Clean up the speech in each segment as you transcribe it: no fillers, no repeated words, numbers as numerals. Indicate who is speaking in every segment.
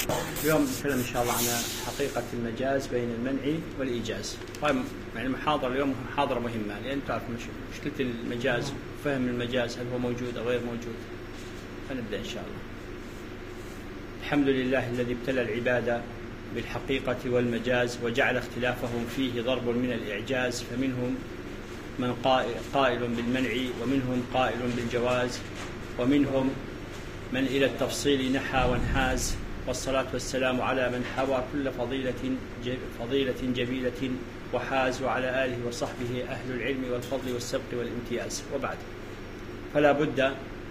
Speaker 1: اليوم نتكلم إن شاء الله عن حقيقة المجاز بين المنع والإيجاز. طيب يعني المحاضرة اليوم محاضرة مهمة، لأن تعرف مشكلة المجاز، فهم المجاز هل هو موجود أو غير موجود. فنبدأ إن شاء الله. الحمد لله الذي ابتلى العباد بالحقيقة والمجاز وجعل اختلافهم فيه ضرب من الإعجاز، فمنهم من قائل بالمنع، ومنهم قائل بالجواز، ومنهم من إلى التفصيل نحى وانحاز. والصلاة والسلام على من حوى كل فضيلة جميلة وحاز، وعلى آله وصحبه أهل العلم والفضل والسبق والامتياز. وبعد، فلا بد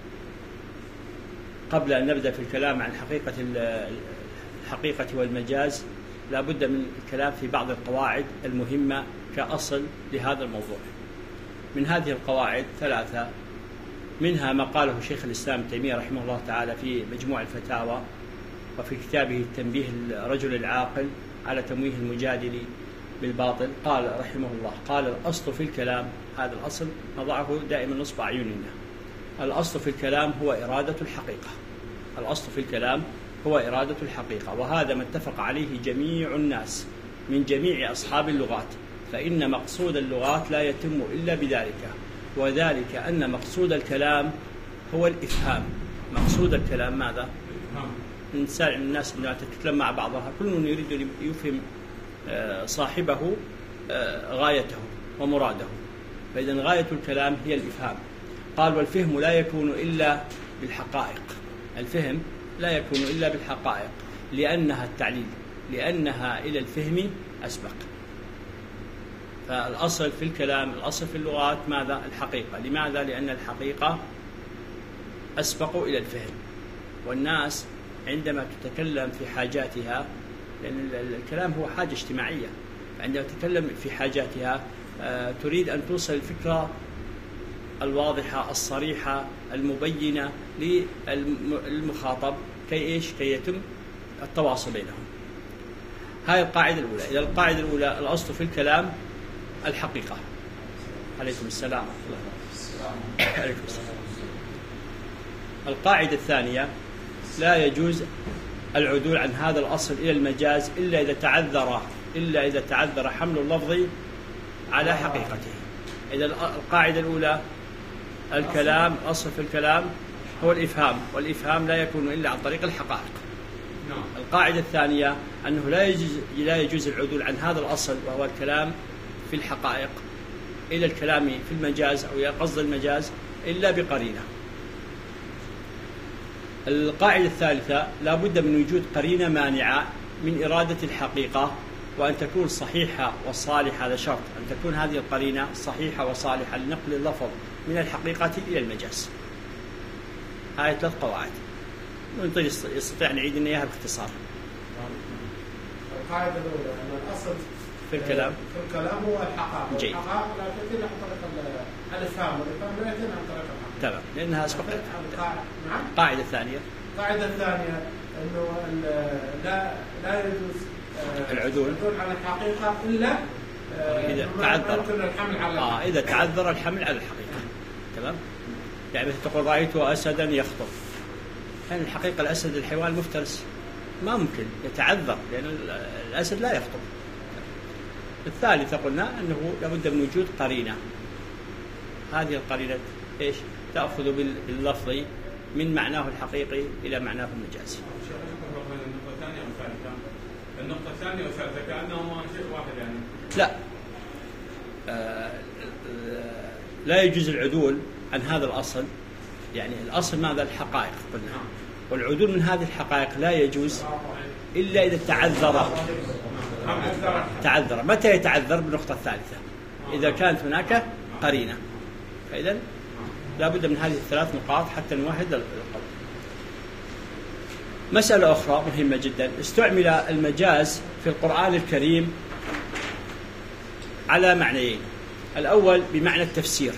Speaker 1: قبل أن نبدأ في الكلام عن الحقيقة والمجاز لا بد من الكلام في بعض القواعد المهمة كأصل لهذا الموضوع. من هذه القواعد ثلاثة، منها ما قاله شيخ الإسلام ابن تيمية رحمه الله تعالى في مجموع الفتاوى، وفي كتابه التنبيه الرجل العاقل على تمويه المجادل بالباطل. قال رحمه الله، قال الأصل في الكلام، هذا الأصل نضعه دائما نصب أعيننا، الأصل في الكلام هو إرادة الحقيقة. الأصل في الكلام هو إرادة الحقيقة، وهذا ما اتفق عليه جميع الناس من جميع أصحاب اللغات، فإن مقصود اللغات لا يتم إلا بذلك، وذلك أن مقصود الكلام هو الإفهام. مقصود الكلام ماذا؟ الناس عندما تتكلم مع بعضها كل يريد أن يفهم صاحبه غايته ومراده، فإذا غاية الكلام هي الإفهام. قال والفهم لا يكون إلا بالحقائق، الفهم لا يكون إلا بالحقائق، لأنها التعليل، لأنها إلى الفهم أسبق. فالأصل في الكلام، الأصل في اللغات ماذا؟ الحقيقة. لماذا؟ لأن الحقيقة أسبق إلى الفهم، والناس عندما تتكلم في حاجاتها، لأن الكلام هو حاجة اجتماعية، عندما تتكلم في حاجاتها تريد أن توصل الفكرة الواضحة الصريحة المبينة للمخاطب كي يتم التواصل بينهم. هذه القاعدة الأولى. إذا القاعدة الأولى الأصل في الكلام الحقيقة. عليكم السلام. عليكم السلام. القاعدة الثانية، لا يجوز العدول عن هذا الأصل إلى المجاز إلا إذا تعذر حمل اللفظ على حقيقته. إذا القاعدة الأولى الكلام، أصل في الكلام هو الإفهام، والإفهام لا يكون إلا عن طريق الحقائق. القاعدة الثانية أنه لا يجوز العدول عن هذا الأصل وهو الكلام في الحقائق إلى الكلام في المجاز أو إلى قصد المجاز إلا بقرينة. القاعدة الثالثة، لا بد من وجود قرينة مانعة من إرادة الحقيقة، وأن تكون صحيحة وصالحة. هذا شرط، أن تكون هذه القرينة صحيحة وصالحة لنقل اللفظ من الحقيقة إلى المجاز. هذه ثلاث قواعد يستطيع أن نعيد إياها باختصار.
Speaker 2: القاعدة الأولى أن الأصل
Speaker 1: في الكلام
Speaker 2: هو الحقائق،
Speaker 1: والحقائق
Speaker 2: لا تتم عن طريق الإفهام، والإفهام لا يتم عن طريق الحقائق.
Speaker 1: تمام، لأنها أسبقت.
Speaker 2: نعم.
Speaker 1: القاعدة الثانية،
Speaker 2: القاعدة الثانية أنه لا يجوز
Speaker 1: العدول
Speaker 2: عن الحقيقة إلا
Speaker 1: إذا تعذر
Speaker 2: الحمل على
Speaker 1: إذا تعذر الحمل على الحقيقة. تمام. يعني تقول رأيت أسدا يخطب، يعني الحقيقة الأسد الحيوان المفترس ما ممكن يتعذر، لأن الأسد لا يخطب. الثالثة قلنا أنه لابد من وجود قرينة. هذه القرينة إيش؟ تأخذ باللفظ من معناه الحقيقي إلى معناه المجازي.
Speaker 3: النقطة الثانية والثالثة كأنهما شيء واحد يعني.
Speaker 1: لا، لا يجوز العدول عن هذا الأصل. يعني الأصل ماذا؟ الحقائق قلنا، والعدول من هذه الحقائق لا يجوز إلا إذا تعذر. متى يتعذر؟ بالنقطة الثالثة، إذا كانت هناك قرينة. فإذا لا بد من هذه الثلاث نقاط حتى نوحد القول. مسألة أخرى مهمة جدا، استعمل المجاز في القرآن الكريم على معنيين. الأول بمعنى التفسير،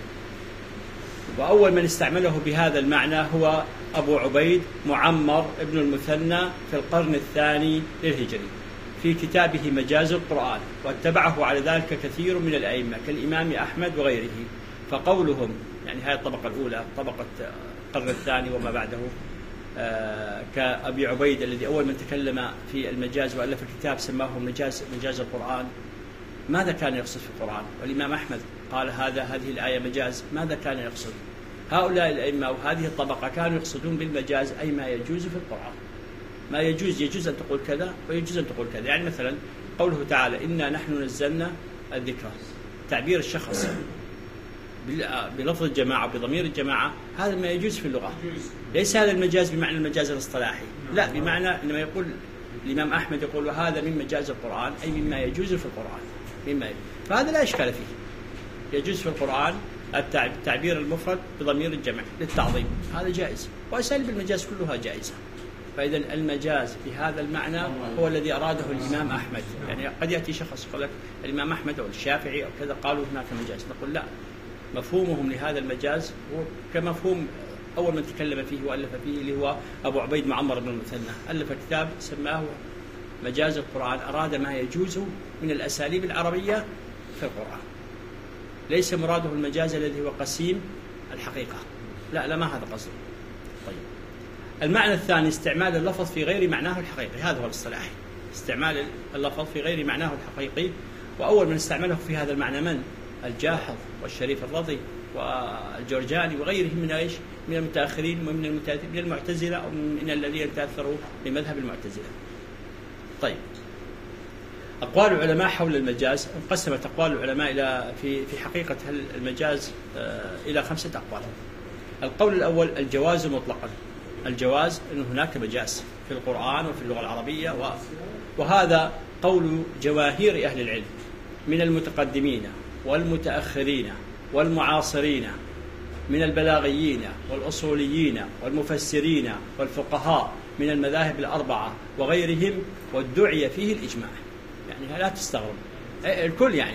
Speaker 1: وأول من استعمله بهذا المعنى هو أبو عبيد معمر ابن المثنى في القرن الثاني للهجري في كتابه مجاز القرآن، واتبعه على ذلك كثير من الأئمة كالإمام أحمد وغيره. فقولهم، يعني هذه الطبقة الأولى، طبقة القرن الثاني وما بعده، كأبي عبيد الذي أول من تكلم في المجاز وألف كتاب سماه مجاز القرآن، ماذا كان يقصد في القرآن؟ والإمام أحمد قال هذه الآية مجاز، ماذا كان يقصد؟ هؤلاء الأئمة وهذه الطبقة كانوا يقصدون بالمجاز أي ما يجوز في القرآن، ما يجوز أن تقول كذا ويجوز أن تقول كذا. يعني مثلا قوله تعالى إنا نحن نزلنا الذكر، تعبير الشخص بلفظ الجماعة بضمير الجماعة، هذا ما يجوز في اللغة، ليس هذا المجاز بمعنى المجاز الاصطلاحي، لا، بمعنى إنما يقول الإمام أحمد يقول وهذا من مجاز القرآن أي مما يجوز في القرآن، فهذا لا إشكال فيه، يجوز في القرآن التعبير المفرد بضمير الجمع للتعظيم، هذا جائز، وأساليب المجاز كلها جائزة. فإذا المجاز بهذا المعنى هو الذي أراده الإمام أحمد. يعني قد يأتي شخص يقول لك الإمام أحمد أو الشافعي أو كذا قالوا هناك مجاز، نقول لا، مفهومهم لهذا المجاز هو كمفهوم أول من تكلم فيه وألف فيه اللي هو أبو عبيد معمر بن المثنى، ألف كتاب سماه مجاز القرآن، أراد ما يجوز من الأساليب العربية في القرآن، ليس مراده المجاز الذي هو قسيم الحقيقة، لا ما هذا قصده. طيب، المعنى الثاني استعمال اللفظ في غير معناه الحقيقي، هذا هو الاصطلاحي، استعمال اللفظ في غير معناه الحقيقي. وأول من استعمله في هذا المعنى من؟ الجاحظ والشريف الرضي والجرجاني وغيرهم من ايش؟ من المتأخرين ومن من المعتزلة ومن الذين تأثروا بمذهب المعتزلة. طيب، أقوال العلماء حول المجاز، انقسمت أقوال العلماء إلى في حقيقة المجاز إلى 5 أقوال. القول الأول الجواز مطلقا، الجواز أن هناك مجاز في القرآن وفي اللغة العربية، وهذا قول جماهير أهل العلم من المتقدمين والمتأخرين والمعاصرين، من البلاغيين والأصوليين والمفسرين والفقهاء من المذاهب الأربعة وغيرهم، وادعي فيه الإجماع، يعني لا تستغرب الكل يعني،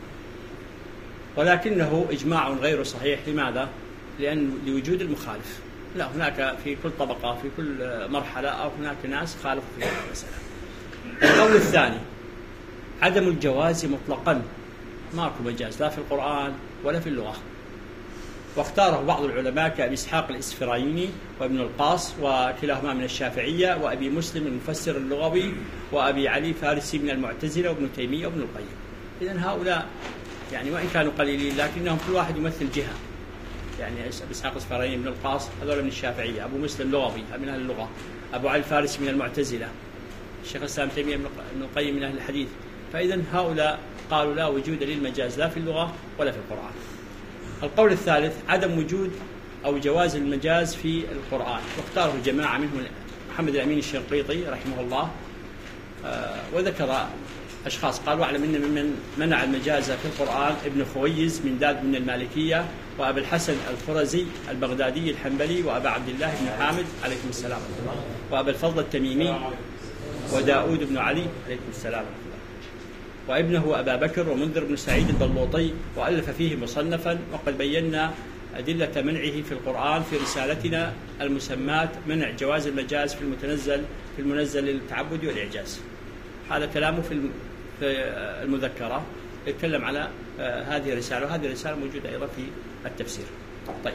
Speaker 1: ولكنه إجماع غير صحيح. لماذا؟ لأن لوجود المخالف، لا، هناك في كل طبقة في كل مرحلة أو هناك ناس خالفوا في هذه المسألة. القول الثاني عدم الجواز مطلقا، ماكو مجاز لا في القرآن ولا في اللغة، واختاره بعض العلماء كأبي إسحاق الإسفرايني وابن القاص وكلاهما من الشافعية، وأبي مسلم المفسر اللغوي، وأبي علي فارسي من المعتزلة، وابن تيمية وابن القيم. إذن هؤلاء يعني وإن كانوا قليلين لكنهم كل واحد يمثل جهة، يعني أبي إسحاق الإسفرايني ابن القاص هذول من الشافعية، أبو مسلم لغوي من أهل اللغة، أبو علي فارسي من المعتزلة، الشيخ الإسلام تيمية ابن القيم من أهل الحديث. فإذن هؤلاء قالوا لا وجود للمجاز لا في اللغة ولا في القرآن. القول الثالث عدم وجود أو جواز المجاز في القرآن، واختاره جماعة منهم محمد الأمين الشنقيطي رحمه الله، وذكر أشخاص قالوا أعلم أن من منع المجاز في القرآن ابن خويز من داد من المالكية، وأبا الحسن الخرزي البغدادي الحنبلي، وأبا عبد الله بن حامد عليكم السلام، وأبا الفضل التميمي، وداود بن علي عليكم السلام، وابنه أبا بكر، ومنذر بن سعيد البلوطي، وألف فيه مصنفا، وقد بينا أدلة منعه في القرآن في رسالتنا المسمات منع جواز المجاز في المنزل للتعبد والإعجاز. هذا كلامه في المذكرة، يتكلم على هذه الرسالة، وهذه الرسالة موجودة أيضا في التفسير. طيب،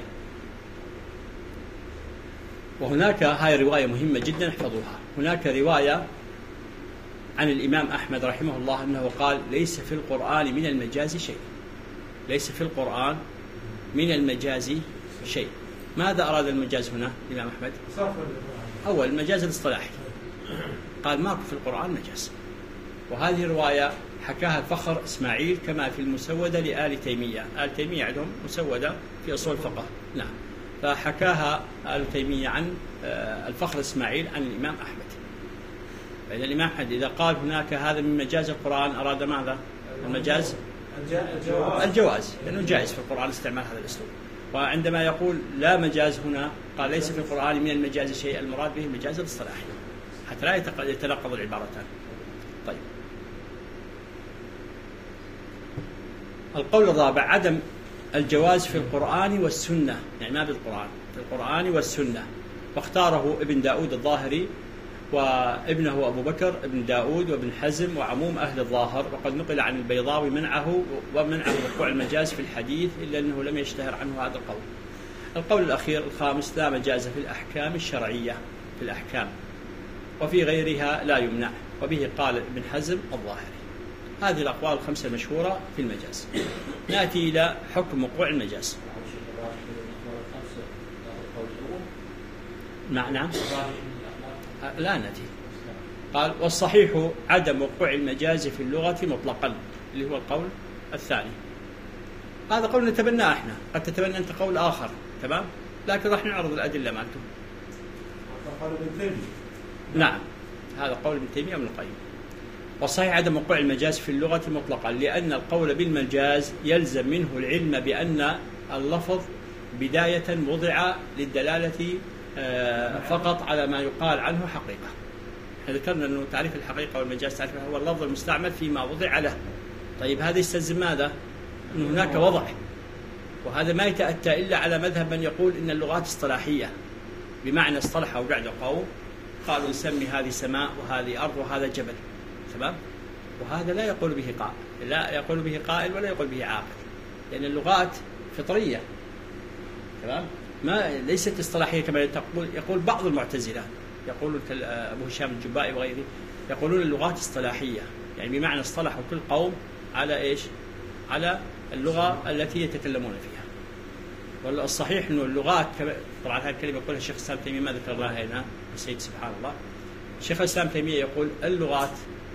Speaker 1: وهناك هاي رواية مهمة جدا احفظوها، هناك رواية عن الإمام أحمد رحمه الله أنه قال ليس في القرآن من المجاز شيء، ليس في القرآن من المجاز شيء. ماذا أراد المجاز هنا الإمام أحمد؟ أول المجاز الاصطلاحي، قال ماكو في القرآن مجاز. وهذه الرواية حكاها الفخر إسماعيل كما في المسودة لآل تيمية، آل تيمية عندهم مسودة في أصول الفقه، نعم، فحكاها آل تيمية عن الفخر إسماعيل عن الإمام أحمد. فإذا الإمام أحمد إذا قال هناك هذا من مجاز القرآن أراد ماذا؟ المجاز الجواز، لأنه جائز في القرآن استعمال هذا الأسلوب. وعندما يقول لا مجاز هنا قال ليس في القرآن من المجاز شيء، المراد به المجاز الاصطلاحي حتى لا يتناقض العبارتان. طيب، القول الرابع عدم الجواز في القرآن والسنة، يعني ما بالقرآن، في القرآن والسنة، واختاره ابن داود الظاهري وابنه أبو بكر ابن داود وابن حزم وعموم أهل الظاهر، وقد نقل عن البيضاوي منعه وقوع المجاز في الحديث، إلا أنه لم يشتهر عنه هذا القول. القول الأخير الخامس لا مجاز في الأحكام الشرعية، الأحكام، وفي غيرها لا يمنع، وبه قال ابن حزم الظاهري. هذه الأقوال الخمسة المشهورة في المجاز. نأتي إلى حكم وقوع المجاز. نعم لا نأتي. قال والصحيح عدم وقوع المجاز في اللغة مطلقا، اللي هو القول الثاني. هذا قول نتبناه احنا، قد تتبنى أنت قول آخر، تمام، لكن راح نعرض الأدلة مالته. نعم هذا قول ابن تيمية وابن القيم. والصحيح عدم وقوع المجاز في اللغة مطلقا، لأن القول بالمجاز يلزم منه العلم بأن اللفظ بداية وضع للدلالة فقط على ما يقال عنه حقيقة. ذكرنا أنه تعريف الحقيقة والمجاز تعريف هو اللفظ المستعمل فيما وضع له. طيب هذا يستلزم ماذا؟ أن هناك وضع، وهذا ما يتأتى إلا على مذهب من يقول إن اللغات اصطلاحية، بمعنى اصطلح أو قعدوا قوم قالوا نسمي هذه سماء وهذه أرض وهذا جبل، تمام، وهذا لا يقول به قائل، لا يقول به قائل ولا يقول به عاقل، لأن اللغات فطرية، تمام، ما ليست اصطلاحية كما يقول بعض المعتزلة، يقول أبو هشام الجبائي وغيره، يقولون اللغات اصطلاحية، يعني بمعنى اصطلحوا كل قوم على إيش؟ على اللغة التي يتكلمون فيها. والصحيح أنه اللغات طبعا هذه الكلمة يقولها الشيخ الإسلام تيمية، ما ذكرناها هنا السيد سبحان الله. الشيخ الإسلام تيمية يقول اللغات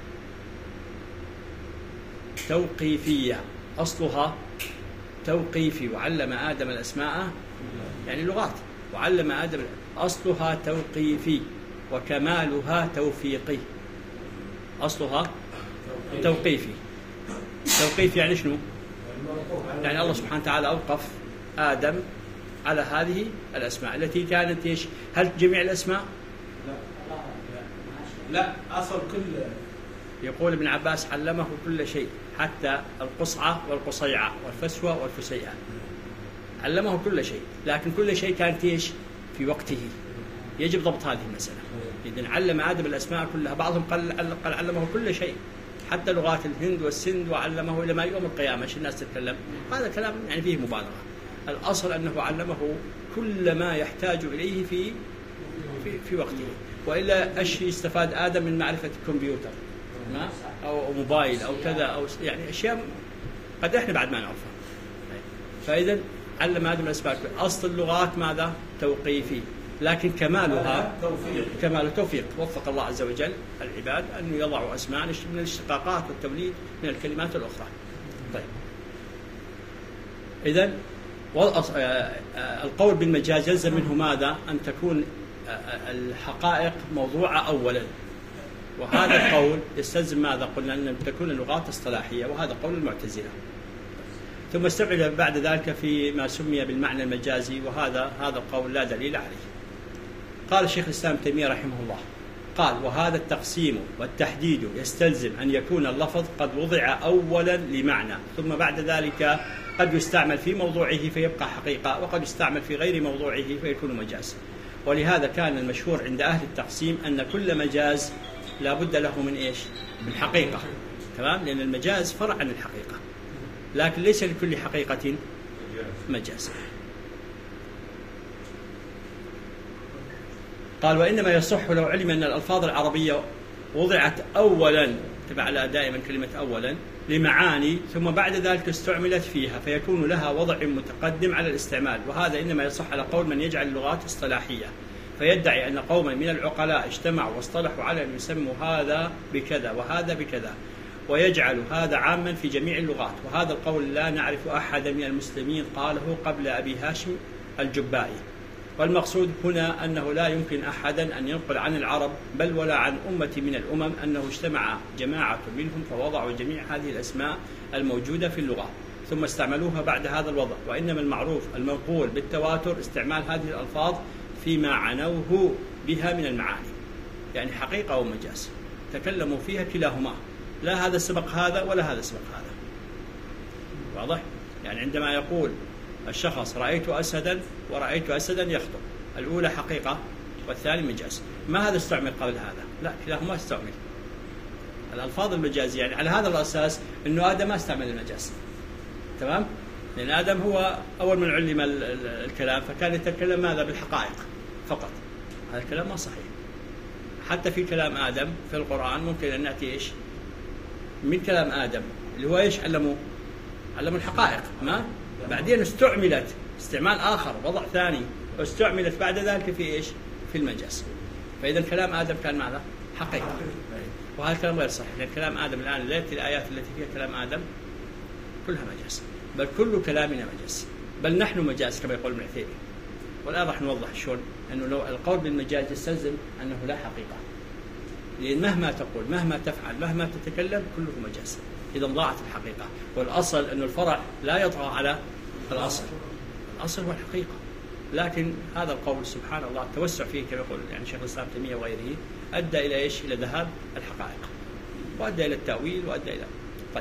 Speaker 1: توقيفية، أصلها توقيفي، وعلم آدم الأسماء، يعني لغات، وعلم آدم أصلها توقيفي وكمالها توفيقي. أصلها توقيفي. توقيفي يعني شنو؟ يعني الله سبحانه وتعالى أوقف آدم على هذه الأسماء التي كانت إيش؟ هل جميع الأسماء؟
Speaker 2: لا أصل كل.
Speaker 1: يقول ابن عباس علمه كل شيء حتى القصعة والقصيعة والفسوة والفسيئة، علمه كل شيء، لكن كل شيء كانت إيش؟ في وقته. يجب ضبط هذه المسألة. إذن علم آدم الأسماء كلها، بعضهم قال علمه كل شيء حتى لغات الهند والسند، وعلمه إلى ما يوم القيامة عشان الناس تتكلم. هذا كلام يعني فيه مبالغة. الأصل أنه علمه كل ما يحتاج إليه في وقته، وإلا أيش يستفاد آدم من معرفة الكمبيوتر أو موبايل أو كذا، أو يعني أشياء قد إحنا بعد ما نعرفها. فإذا علم آدم الأسماء. أصل اللغات ماذا؟ توقيفي، لكن كمالها كمال التوفيق. وفق الله عز وجل العباد أن يضعوا أسماء من الاشتقاقات والتوليد من الكلمات الأخرى. طيب إذن القول بالمجاز يلزم منه ماذا؟ أن تكون الحقائق موضوعة أولا، وهذا القول يستلزم ماذا؟ قلنا أن تكون اللغات اصطلاحية، وهذا قول المعتزلة. ثم استبعد بعد ذلك فيما سمي بالمعنى المجازي، وهذا القول لا دليل عليه. قال الشيخ الإسلام تيمية رحمه الله، قال وهذا التقسيم والتحديد يستلزم أن يكون اللفظ قد وضع أولا لمعنى، ثم بعد ذلك قد يستعمل في موضوعه فيبقى حقيقة، وقد يستعمل في غير موضوعه فيكون مجاز. ولهذا كان المشهور عند أهل التقسيم أن كل مجاز لا بد له من إيش؟ من حقيقة، تمام، لأن المجاز فرع عن الحقيقة، لكن ليس لكل حقيقة مجاز. قال وإنما يصح لو علم أن الألفاظ العربية وضعت أولا، تبع لها دائما كلمة أولا، لمعاني، ثم بعد ذلك استعملت فيها، فيكون لها وضع متقدم على الاستعمال. وهذا إنما يصح على قول من يجعل اللغات اصطلاحية، فيدعي أن قوما من العقلاء اجتمعوا واصطلحوا على أن يسموا هذا بكذا وهذا بكذا، ويجعل هذا عاما في جميع اللغات. وهذا القول لا نعرف أحدا من المسلمين قاله قبل أبي هاشم الجبائي. والمقصود هنا أنه لا يمكن أحدا أن ينقل عن العرب بل ولا عن أمة من الأمم أنه اجتمع جماعة منهم فوضعوا جميع هذه الأسماء الموجودة في اللغة ثم استعملوها بعد هذا الوضع. وإنما المعروف المنقول بالتواتر استعمال هذه الألفاظ فيما عنوه بها من المعاني، يعني حقيقة ومجاز تكلموا فيها كلاهما، لا هذا سبق هذا ولا هذا سبق هذا. واضح؟ يعني عندما يقول الشخص رأيت أسدا ورأيت أسدا يخطب، الأولى حقيقة والثاني مجاز، ما هذا استعمل قبل هذا؟ لا، كلاهما استعمل الألفاظ المجازية. يعني على هذا الأساس أنه آدم ما استعمل المجاز، تمام؟ لأن آدم هو أول من علم الكلام، فكان يتكلم ماذا؟ بالحقائق فقط. هذا الكلام ما صحيح. حتى في كلام آدم في القرآن ممكن أن نأتي إيش من كلام آدم اللي هو إيش علموا الحقائق، ما بعدين استعملت استعمال آخر وضع ثاني واستعملت بعد ذلك في إيش في المجاز. فإذا كلام آدم كان ماذا حقيقة، وهذا الكلام غير صحيح، لأن كلام آدم الآن الآيات التي فيها كلام آدم كلها مجاز، بل كل كلامنا مجاز، بل نحن مجاز كما يقول ابن عثيمين. والآن راح نوضح شلون أنه لو القول بالمجاز يستلزم أنه لا حقيقة، لأن مهما تقول مهما تفعل مهما تتكلم كله مجاز، إذا ضاعت الحقيقة. والأصل أن الفرع لا يطغى على الأصل، الأصل هو الحقيقة. لكن هذا القول سبحان الله التوسع فيه كما يقول يعني شيخ الإسلام تيمية وغيره أدى إلى إيش؟ إلى ذهاب الحقائق، وأدى إلى التأويل، وأدى إلى طيب.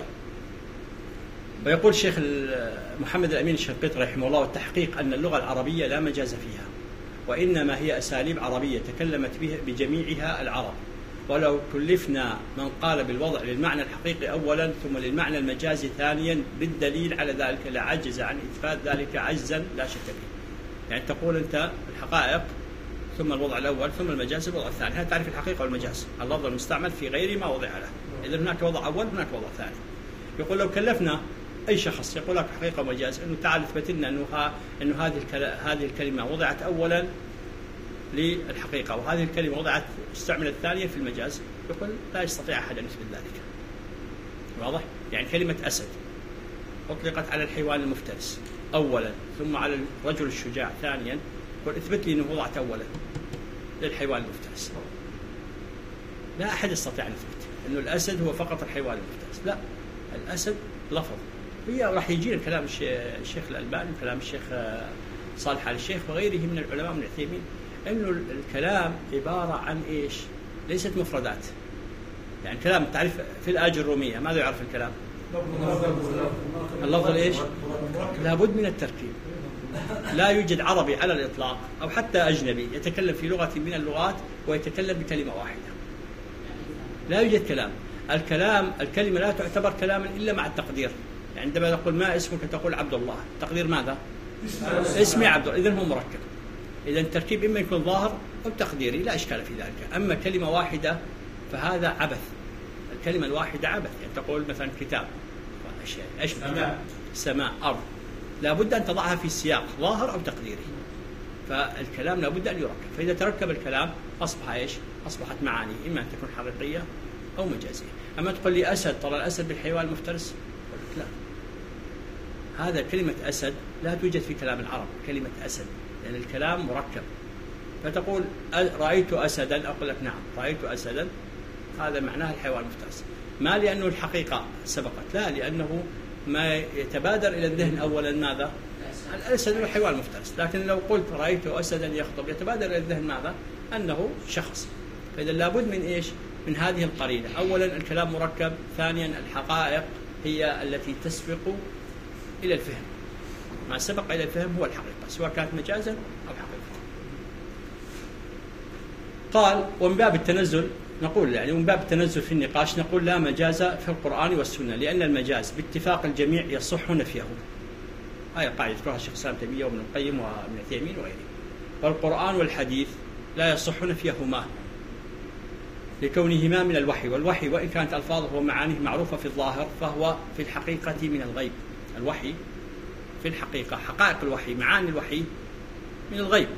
Speaker 1: ويقول الشيخ محمد الأمين الشنقيطي رحمه الله: والتحقيق أن اللغة العربية لا مجاز فيها، وإنما هي أساليب عربية تكلمت بها بجميعها العرب، ولو كلفنا من قال بالوضع للمعنى الحقيقي أولا ثم للمعنى المجازي ثانيا بالدليل على ذلك لعجز عن إثبات ذلك عجزا لا شك فيه. يعني تقول أنت الحقائق ثم الوضع الأول ثم المجاز الوضع الثاني، هذا تعرف الحقيقة والمجاز، اللفظ المستعمل في غير ما وضع له. إذا هناك وضع أول هناك وضع ثاني. يقول لو كلفنا أي شخص يقول لك حقيقة ومجاز أنه تعال اثبت لنا أنه هذه الكلمة وضعت أولا للحقيقة وهذه الكلمة وضعت استعملت ثانية في المجاز، يقول لا يستطيع أحد أن يثبت ذلك. واضح؟ يعني كلمة أسد أطلقت على الحيوان المفترس أولا ثم على الرجل الشجاع ثانيا، يقول اثبت لي أنه وضعت أولا للحيوان المفترس. لا أحد يستطيع أن يثبت أنه الأسد هو فقط الحيوان المفترس، لا، الأسد لفظ. هي راح يجينا كلام الشيخ الألباني وكلام الشيخ صالح آل الشيخ وغيره من العلماء من العثيمين أنه الكلام عبارة عن إيش؟ ليست مفردات. يعني كلام تعرف في الآجر الرومية ماذا يعرف الكلام؟ اللفظ إيش؟ لابد من التركيب. لا يوجد عربي على الإطلاق أو حتى أجنبي يتكلم في لغة من اللغات ويتكلم بكلمة واحدة. لا يوجد كلام. الكلمة لا تعتبر كلاما إلا مع التقدير. يعني عندما نقول ما اسمك تقول عبد الله، تقدير ماذا؟ اسمي عبد الله، إذن هو مركب. إذا التركيب إما يكون ظاهر أو تقديري لا إشكال في ذلك. أما كلمة واحدة فهذا عبث. الكلمة الواحدة عبث. يعني تقول مثلا كتاب، إيش كتاب؟ سماء، أرض، لابد أن تضعها في سياق ظاهر أو تقديري. فالكلام لابد أن يركب. فإذا تركب الكلام أصبح إيش؟ أصبحت معاني إما أن تكون حقيقية أو مجازية. أما تقول لي أسد، ترى الأسد بالحيوان المفترس، لا، هذا كلمة أسد لا توجد في كلام العرب كلمة أسد، لأن يعني الكلام مركب. فتقول رأيت أسدا، أقول لك نعم رأيت أسدا، هذا معناه الحيوان المفترس. ما لأنه الحقيقة سبقت، لا، لأنه ما يتبادر إلى الذهن أولا ماذا؟ الأسد والحيوان المفترس. لكن لو قلت رأيت أسدا يخطب يتبادر إلى الذهن ماذا؟ أنه شخص. فإذا لابد من إيش؟ من هذه القرينة. أولا الكلام مركب، ثانيا الحقائق هي التي تسبق إلى الفهم. ما سبق إلى الفهم هو الحقيقة، سواء كانت مجازا أو حقيقة. قال ومن باب التنزل نقول، يعني من باب التنزل في النقاش نقول لا مجاز في القرآن والسنة، لأن المجاز باتفاق الجميع يصح نفيه. هذه قاعدة ذكرها الشيخ الإسلام تيمية وابن القيم وابن عثيمين وغيره. والقرآن والحديث لا يصح نفيهما لكونهما من الوحي، والوحي وإن كانت ألفاظه ومعانيه معروفة في الظاهر فهو في الحقيقة من الغيب. الوحي في الحقيقة، حقائق الوحي معاني الوحي من الغيب،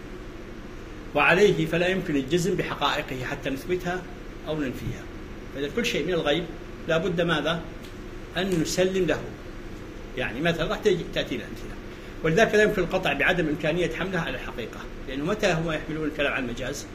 Speaker 1: وعليه فلا يمكن الجزم بحقائقه حتى نثبتها أو ننفيها. فإذا كل شيء من الغيب لا بد ماذا؟ أن نسلم له. يعني مثلا راح تأتينا أمثلة، ولذلك لا يمكن القطع بعدم إمكانية حملها على الحقيقة، لأنه متى هم يحملون الكلام عن المجاز؟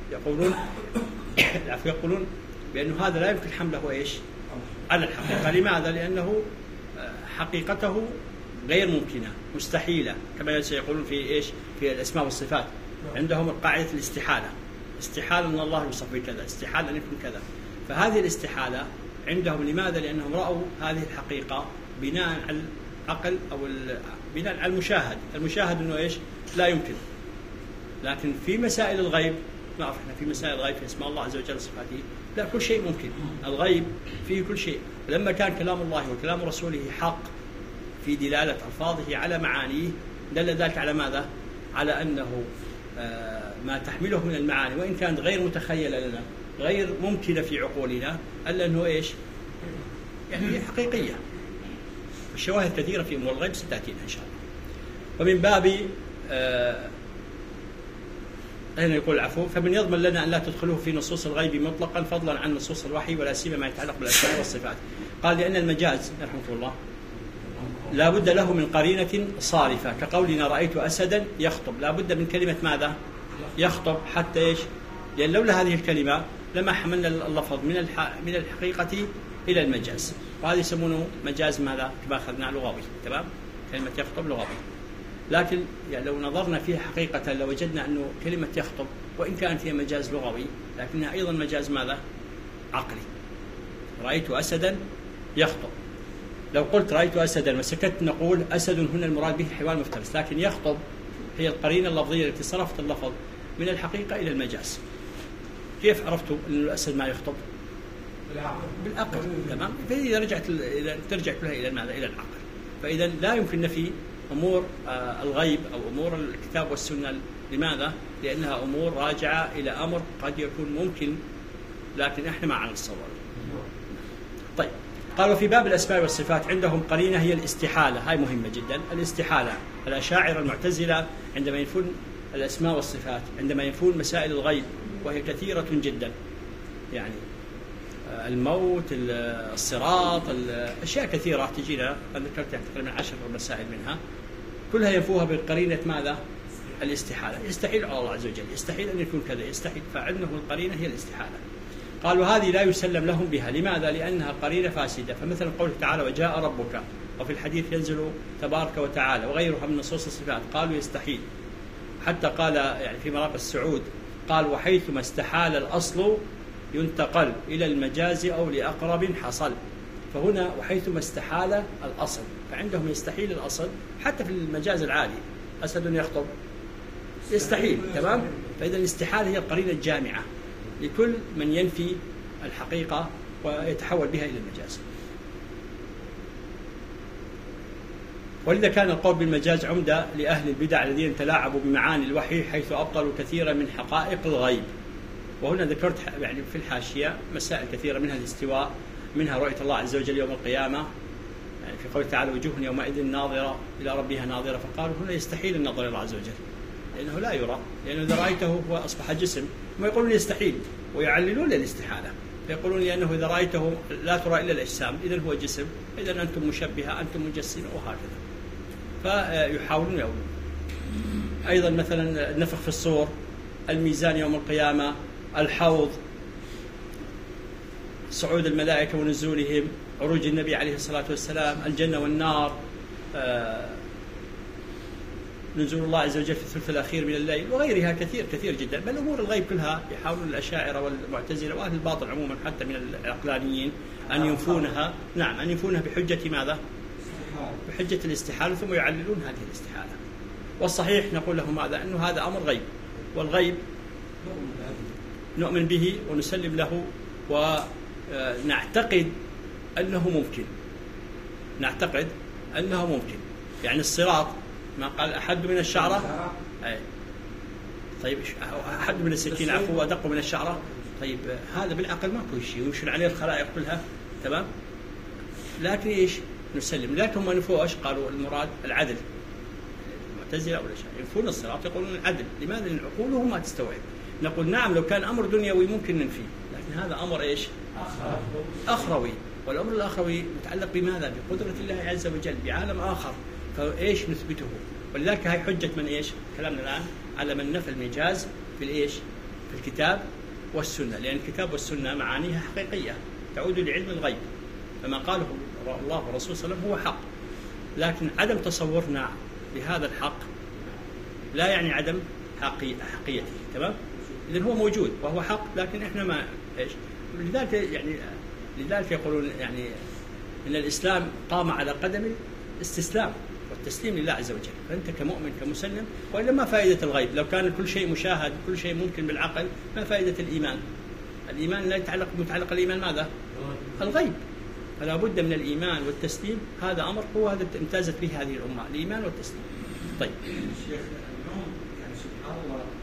Speaker 1: يقولون بأنه هذا لا يمكن حمله إيش؟ على الحقيقة. لماذا؟ لأنه حقيقته غير ممكنة، مستحيلة، كما سيقولون في إيش؟ في الأسماء والصفات عندهم قاعدة الاستحالة، استحالة أن الله يوصف بكذا، استحالة أن يكون كذا. فهذه الاستحالة عندهم لماذا؟ لأنهم رأوا هذه الحقيقة بناء على العقل أو بناء على المشاهد. المشاهد أنه إيش؟ لا يمكن. لكن في مسائل الغيب نعرف احنا في مسائل الغيب في اسماء الله عز وجل وصفاته لا، كل شيء ممكن. الغيب فيه كل شيء. ولما كان كلام الله وكلام رسوله حق في دلالة ألفاظه على معانيه، دل ذلك على ماذا؟ على أنه ما تحمله من المعاني وإن كانت غير متخيلة لنا غير ممكنة في عقولنا إلا أنه إيش يعني حقيقية. الشواهد كثيرة في أمور الغيب ستأتينا إن شاء الله. ومن باب هنا يقول العفو فمن يضمن لنا أن لا تدخلوه في نصوص الغيب مطلقا فضلا عن نصوص الوحي ولا سيما ما يتعلق بالأسماء والصفات. قال لأن المجاز رحمه الله لا بد له من قرينة صارفة كقولنا رأيت أسدا يخطب، لا بد من كلمة ماذا يخطب حتى إيش، لأن لولا هذه الكلمة لما حملنا اللفظ من الحقيقة إلى المجاز، وهذا يسمونه مجاز ماذا كما أخذنا لغوي. تمام، كلمة يخطب لغوي، لكن يعني لو نظرنا فيها حقيقة لوجدنا أنه كلمة يخطب وإن كانت هي مجاز لغوي لكنها أيضا مجاز ماذا عقلي. رأيت أسدا يخطب، لو قلت رأيت أسدا وسكت نقول أسد هنا المراد به حيوان مفترس، لكن يخطب هي القرينة اللفظية التي صرفت اللفظ من الحقيقة إلى المجاز. كيف عرفتوا أن الأسد ما يخطب؟ بالعقل. تمام، فإذا ترجع كلها إلى ماذا؟ إلى العقل. فإذا لا يمكن نفي أمور الغيب أو أمور الكتاب والسنة. لماذا؟ لأنها أمور راجعة إلى أمر قد يكون ممكن لكن إحنا ما نتصور. طيب، قالوا في باب الأسماء والصفات عندهم قرينة هي الاستحالة، هاي مهمة جدا. الاستحالة الأشاعرة المعتزلة عندما ينفون الأسماء والصفات، عندما ينفون مسائل الغيب وهي كثيرة جدا، يعني الموت، الصراط، أشياء كثيرة تجينا، أنا ذكرت يعني تقريبا 10 مسائل منها، كلها ينفوها بقرينة ماذا؟ الاستحالة. يستحيل على الله عز وجل، يستحيل أن يكون كذا، يستحيل، فعنده القرينة هي الاستحالة. قالوا هذه لا يسلم لهم بها. لماذا؟ لأنها قرينة فاسدة. فمثلا قوله تعالى وجاء ربك، وفي الحديث ينزل تبارك وتعالى، وغيرها من نصوص الصفات، قالوا يستحيل. حتى قال يعني في مراقي السعود قال وحيثما استحال الأصل ينتقل إلى المجاز أو لأقرب حصل. فهنا وحيثما استحال الأصل، فعندهم يستحيل الأصل حتى في المجاز العادي. أسد يخطب يستحيل. تمام، فإذا الاستحالة هي القرينة الجامعة لكل من ينفي الحقيقة ويتحول بها إلى المجاز. ولذا كان القول بالمجاز عمدة لأهل البدع الذين تلاعبوا بمعاني الوحي حيث أبطلوا كثيرا من حقائق الغيب. وهنا ذكرت يعني في الحاشية مسائل كثيرة، منها الاستواء، منها رؤية الله عز وجل يوم القيامة، يعني في قوله تعالى وجوه يومئذ ناظرة إلى ربها ناظرة. فقالوا هنا يستحيل النظر إلى الله عز وجل لأنه لا يرى، لأنه إذا رأيته هو أصبح جسم. هم يقولون يستحيل ويعللون الاستحالة، فيقولون لأنه إذا رأيته لا ترى إلا الأجسام إذن هو جسم، إذن أنتم مشبهة، أنتم مجسمة، وهكذا. فيحاولون يقولون. أيضا مثلا النفخ في الصور، الميزان يوم القيامة، الحوض، صعود الملائكة ونزولهم، عروج النبي عليه الصلاة والسلام، الجنة والنار، نزول الله عز وجل في الثلث الأخير من الليل، وغيرها كثير كثير جدا. بل أمور الغيب كلها يحاولون الأشاعرة والمعتزلة وأهل الباطل عموما حتى من العقلانيين أن ينفونها، نعم، أن ينفونها بحجة ماذا؟ بحجة الاستحالة، ثم يعللون هذه الاستحالة. والصحيح نقول لهم ماذا؟ أنه هذا أمر غيب، والغيب نؤمن به ونسلم له ونعتقد أنه ممكن، نعتقد أنه ممكن. يعني الصراط ما قال أحد من الشعرة، أي طيب أحد من السكين عفو أدق من الشعرة، طيب هذا بالعقل ما كل شيء ويمشون عليه الخلائق كلها. تمام، لكن إيش نسلم. لكن هم نفوا إيش قالوا؟ المراد العدل. المعتزلة ولا شيء ينفون الصراط يقولون العدل. لماذا؟ لأن عقولهم ما تستوعب. نقول نعم لو كان أمر دنيوي ممكن ننفيه، لكن هذا أمر إيش؟ أخروي. والأمر الأخروي متعلق بماذا؟ بقدرة الله عز وجل، بعالم آخر، فإيش نثبته. ولذلك هاي حجة من إيش؟ كلامنا الآن على من نفى المجاز في الإيش؟ في الكتاب والسنة، لأن الكتاب والسنة معانيها حقيقية تعود لعلم الغيب، فما قاله الله ورسوله صلى الله عليه وسلم هو حق. لكن عدم تصورنا بهذا الحق لا يعني عدم حقيقيته. تمام، إذن هو موجود وهو حق، لكن إحنا ما إيش. لذلك يقولون يعني إن الإسلام قام على قدم الاستسلام والتسليم لله عز وجل. فأنت كمؤمن كمسلم، وإلا ما فائدة الغيب؟ لو كان كل شيء مشاهد، كل شيء ممكن بالعقل، ما فائدة الإيمان؟ الإيمان لا متعلق الإيمان ماذا؟ الغيب. فلا بد من الإيمان والتسليم. هذا أمر هو هذا امتازت به هذه الأمة، الإيمان والتسليم. طيب
Speaker 2: الشيخ اليوم يعني سبحان الله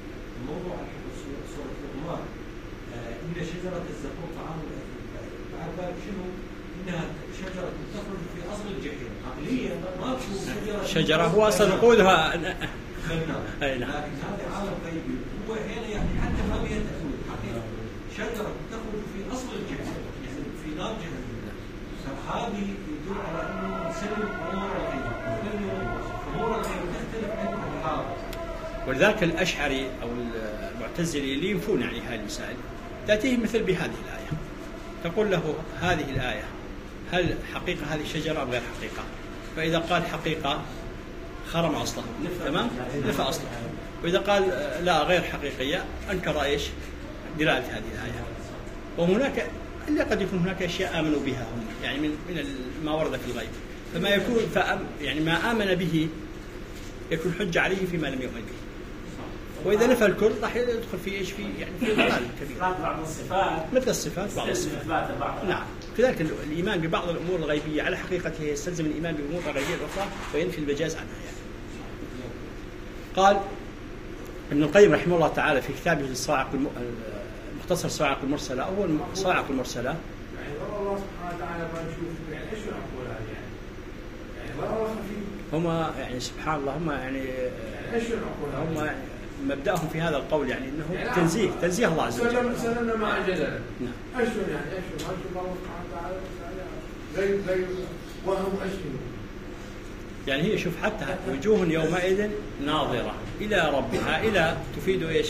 Speaker 4: موضوع سورة الرحمن إن شجرة الزقوم طعام الأثيم، شنو؟ إنها شجرة تخرج في أصل الجحيم، عقليا ما في
Speaker 1: شجرة هو أصل وقودها.
Speaker 4: أي نعم. لكن هذا عالم غيبي، هو هنا يعني حتى ما بيها تأويل حقيقة، شجرة تخرج في أصل الجحيم، يعني في نار جهنم. فهذه يدل على أنه سلم أمور الغيب، أمور الغيب تختلف عن هذا.
Speaker 1: ولذلك الأشعري أو المعتزلي اللي ينفون يعني هذه المسائل تأتيه مثل بهذه الآية، تقول له هذه الآية هل حقيقة هذه الشجرة أم غير حقيقة؟ فإذا قال حقيقة خرم أصله، تمام؟ نفى أصله. وإذا قال لا غير حقيقية أنكر إيش؟ دلالة هذه الآية. وهناك إلا قد يكون هناك أشياء آمنوا بها هم، يعني من ما ورد في الغيب، فما يكون يعني ما آمن به يكون حجة عليه فيما لم يؤمن به. وإذا نفى الكل راح يدخل في إيش؟ في يعني في ضلال كبير.
Speaker 5: بعض الصفات
Speaker 1: مثل الصفات بعض الصفات. نعم. كذلك الإيمان ببعض الأمور الغيبية على حقيقتها يستلزم الإيمان بالأمور الغيبية الأخرى وينفي المجاز عنها يعني. قال ابن القيم رحمه الله تعالى في كتابه مختصر الصواعق المرسلة، أول الصواعق المرسلة
Speaker 2: يعني الله سبحانه وتعالى ما نشوف يعني ايش الأقوال هذه يعني الله خفيف.
Speaker 1: هم يعني سبحان الله هم يعني
Speaker 2: ايش الأقوال
Speaker 1: هم يعني مبدأهم في هذا القول يعني انه تنزيه الله عز وجل.
Speaker 2: سلمنا مع جدل.
Speaker 1: نعم.
Speaker 2: ايش يعني ايش ما شاء الله سبحانه وتعالى زي وهم ايش
Speaker 1: يعني هي شوف حتى وجوه يومئذ ناظرة إلى ربها، إلى تفيد إيش؟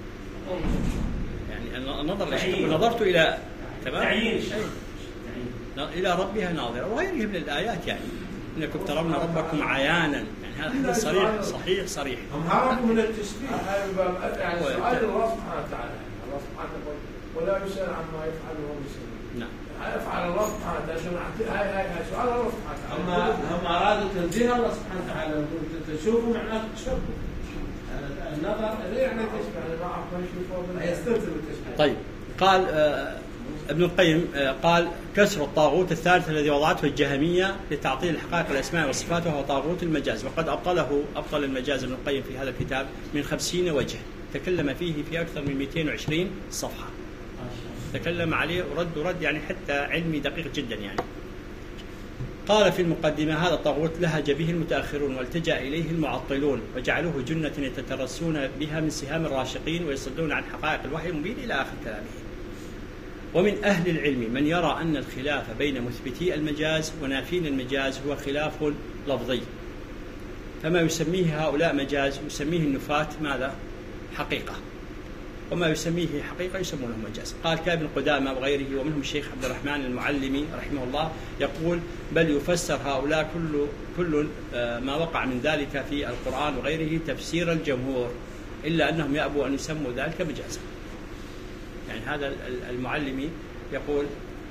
Speaker 1: يعني النظر نظرت إلى تمام إلى ربها ناظرة وغيره من الآيات يعني إنكم ترون ربكم عيانا، يعني هذا حديث صريح صريح.
Speaker 2: هم هربوا من التشبيه يعني سؤال الله سبحانه وتعالى، الله سبحانه وتعالى ولا يسأل عما يفعل وهم يسألون.
Speaker 1: نعم.
Speaker 2: يفعل الله سبحانه وتعالى هاي سؤال الله سبحانه وتعالى.
Speaker 5: هم أرادوا تنزيه الله سبحانه وتعالى، تشوفوا معناه تشبه. النظر
Speaker 2: يعني تشبه ما أعرف ما يشوفه يستلزم التشبيه.
Speaker 1: طيب قال ابن القيم قال كسر الطاغوت الثالث الذي وضعته الجهمية لتعطيل حقائق الأسماء والصفات وهو طاغوت المجاز، وقد أبطل المجاز ابن القيم في هذا الكتاب من 50 وجه تكلم فيه في أكثر من 220 صفحة، تكلم عليه ورد يعني حتى علمي دقيق جدا يعني. قال في المقدمة هذا الطاغوت لهج به المتأخرون والتجأ إليه المعطلون وجعلوه جنة يتترسون بها من سهام الراشقين ويصدون عن حقائق الوحي المبين إلى آخر كلامه. ومن أهل العلم من يرى أن الخلاف بين مثبتي المجاز ونافين المجاز هو خلاف لفظي، فما يسميه هؤلاء مجاز يسميه النفاة ماذا؟ حقيقة، وما يسميه حقيقة يسمونه مجاز. قال كابن قدامة وغيره ومنهم الشيخ عبد الرحمن المعلمي رحمه الله يقول بل يفسر هؤلاء كل ما وقع من ذلك في القرآن وغيره تفسير الجمهور، إلا أنهم يأبوا أن يسموا ذلك مجازا. يعني هذا المعلمي يقول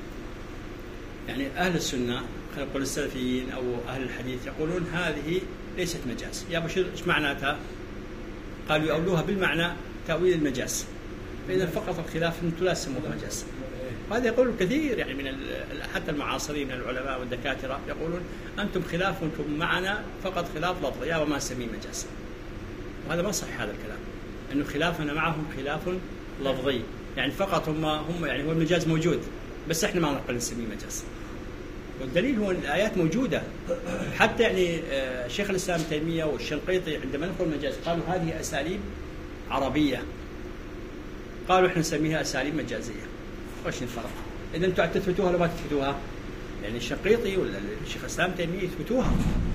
Speaker 1: يعني أهل السنة خلينا نقول السلفيين أو أهل الحديث يقولون هذه ليست مجاز. يا بشير إيش معناتها؟ قالوا يؤولوها بالمعنى تأويل المجاز، فإذا فقط الخلاف أنتم لا تسموه مجاز. وهذا يقول كثير يعني من حتى المعاصرين من العلماء والدكاترة يقولون أنتم خلافكم معنا فقط خلاف لفظي وما نسميه مجاز، وهذا ما صح هذا الكلام، أنه خلافنا معهم خلاف لفظي، يعني فقط هم يعني هو المجاز موجود بس احنا ما نقدر نسميه مجاز. والدليل هو الآيات موجودة، حتى يعني شيخ الإسلام تيمية والشنقيطي عندما نقول مجاز قالوا هذه أساليب عربية، قالوا احنا نسميها أساليب مجازية. وش الفرق؟ إذا أنتم تثبتوها ولا ما تثبتوها؟ يعني الشنقيطي ولا الشيخ الإسلام تيمية يثبتوها،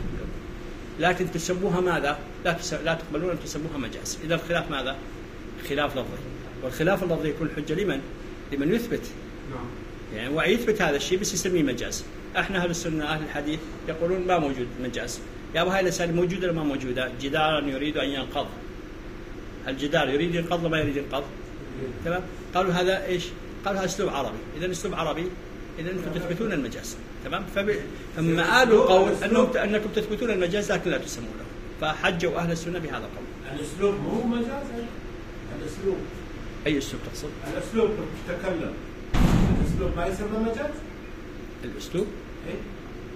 Speaker 1: لكن تسموها ماذا؟ لا تقبلون أن تسموها مجاز. إذا الخلاف ماذا؟ خلاف لفظي، والخلاف اللفظي يكون حجة لمن يثبت. يعني ويثبت هذا الشيء بس يسميه مجاز. احنا اهل السنه اهل الحديث يقولون ما موجود مجاز. يا ابو هاي الاساليب موجوده ولا ما موجوده؟ جدار يريد ان ينقض، الجدار يريد ينقض ولا ما يريد ينقض؟ تمام؟ قالوا هذا ايش؟ قالوا هذا اسلوب عربي، اذا اسلوب عربي اذا انتم تثبتون المجاز، تمام؟ فما قالوا قول انكم تثبتون المجاز لكن لا تسمونه، فحجوا اهل السنه بهذا القول.
Speaker 2: الاسلوب مو مجاز، الاسلوب
Speaker 1: اي اسلوب تقصد؟
Speaker 2: الاسلوب تتكلم، الاسلوب ما يسمى مجاز؟
Speaker 1: الاسلوب؟
Speaker 2: اي